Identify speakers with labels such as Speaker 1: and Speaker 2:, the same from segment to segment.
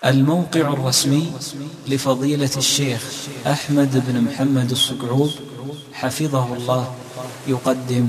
Speaker 1: الموقع الرسمي لفضيلة الشيخ أحمد بن محمد الصقعوب حفظه الله يقدم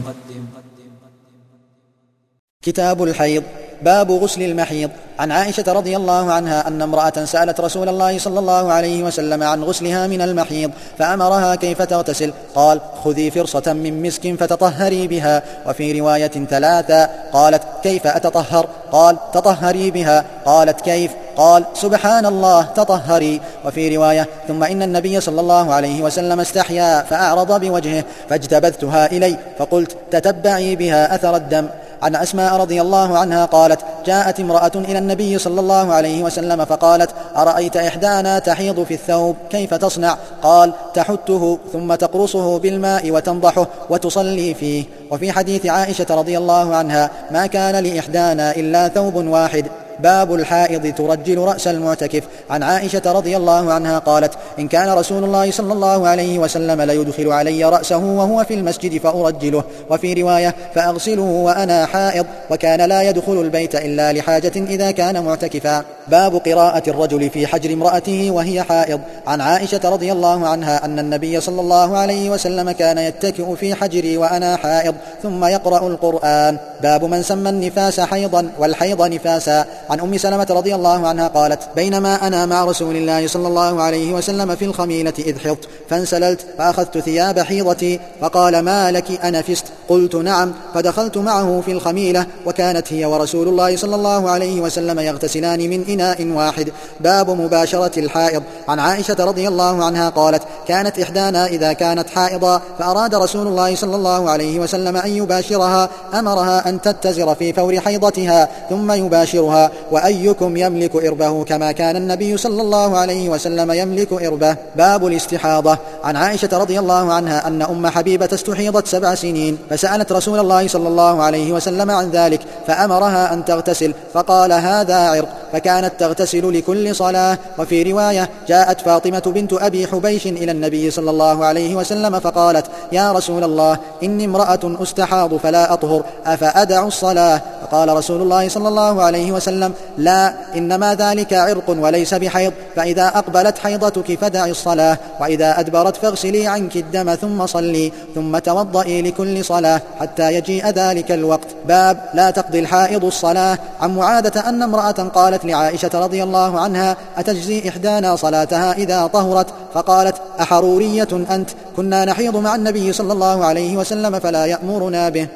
Speaker 2: كتاب الحيض. باب غسل المحيض. عن عائشة رضي الله عنها أن امرأة سألت رسول الله صلى الله عليه وسلم عن غسلها من المحيض فأمرها كيف تغتسل، قال: خذي فرصة من مسك فتطهري بها. وفي رواية 3 قالت: كيف أتطهر؟ قال: تطهري بها. قالت: كيف؟ قال: سبحان الله تطهري. وفي رواية: ثم إن النبي صلى الله عليه وسلم استحيا فأعرض بوجهه فاجتبذتها إلي فقلت: تتبعي بها أثر الدم. عن أسماء رضي الله عنها قالت: جاءت امرأة إلى النبي صلى الله عليه وسلم فقالت: أرأيت إحدانا تحيض في الثوب كيف تصنع؟ قال: تحته ثم تقرصه بالماء وتنضحه وتصلي فيه. وفي حديث عائشة رضي الله عنها: ما كان لإحدانا إلا ثوب واحد. باب الحائض ترجل رأس المعتكف. عن عائشة رضي الله عنها قالت: إن كان رسول الله صلى الله عليه وسلم ليدخل علي رأسه وهو في المسجد فأرجله. وفي رواية: فأغسله وأنا حائض. وكان لا يدخل البيت إلا لحاجة إذا كان معتكفا. باب قراءة الرجل في حجر امرأته وهي حائض. عن عائشة رضي الله عنها أن النبي صلى الله عليه وسلم كان يتكئ في حجري وأنا حائض ثم يقرأ القرآن. باب من سمى النفاس حيضا والحيض نفاسا. عن أم سلمة رضي الله عنها قالت: بينما أنا مع رسول الله صلى الله عليه وسلم في الخميلة إذ حضت فانسللت فأخذت ثياب حيضتي فقال: ما لك أنفست؟ قلت: نعم. فدخلت معه في الخميلة وكانت هي ورسول الله صلى الله عليه وسلم يغتسلان من إناء واحد. باب مباشرة الحائض. عن عائشة رضي الله عنها قالت: كانت إحدانا إذا كانت حائضا فأراد رسول الله صلى الله عليه وسلم أن يباشرها أمرها أن تتزر في فور حيضتها ثم يباشرها. وأيكم يملك إربه كما كان النبي صلى الله عليه وسلم يملك إربه. باب الاستحاضة. عن عائشة رضي الله عنها أن أم حبيبة استحيضت 7 سنين فسألت رسول الله صلى الله عليه وسلم عن ذلك فأمرها أن تغتسل فقال: هذا عرق، فكانت تغتسل لكل صلاة. وفي رواية: جاءت فاطمة بنت أبي حبيش إلى النبي صلى الله عليه وسلم فقالت: يا رسول الله، إني امرأة أستحاض فلا أطهر، أفأدع الصلاة؟ فقال رسول الله صلى الله عليه وسلم: لا، إنما ذلك عرق وليس بحيض، فإذا أقبلت حيضتك فدعي الصلاة، وإذا أدبرت فاغسلي عنك الدم ثم صلي، ثم توضئي لكل صلاة حتى يجيء ذلك الوقت. باب لا تقضي الحائض الصلاة. عن معاذة أن امرأة قالت لعائشة رضي الله عنها: أتجزي إحدانا صلاتها إذا طهرت؟ فقالت: أحرورية أنت؟ كنا نحيض مع النبي صلى الله عليه وسلم فلا يأمرنا به.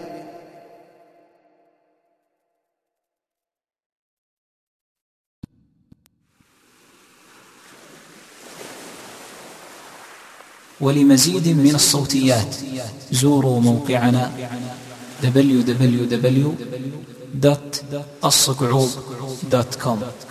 Speaker 1: ولمزيد من الصوتيات زوروا موقعنا www.الصقعوب.com.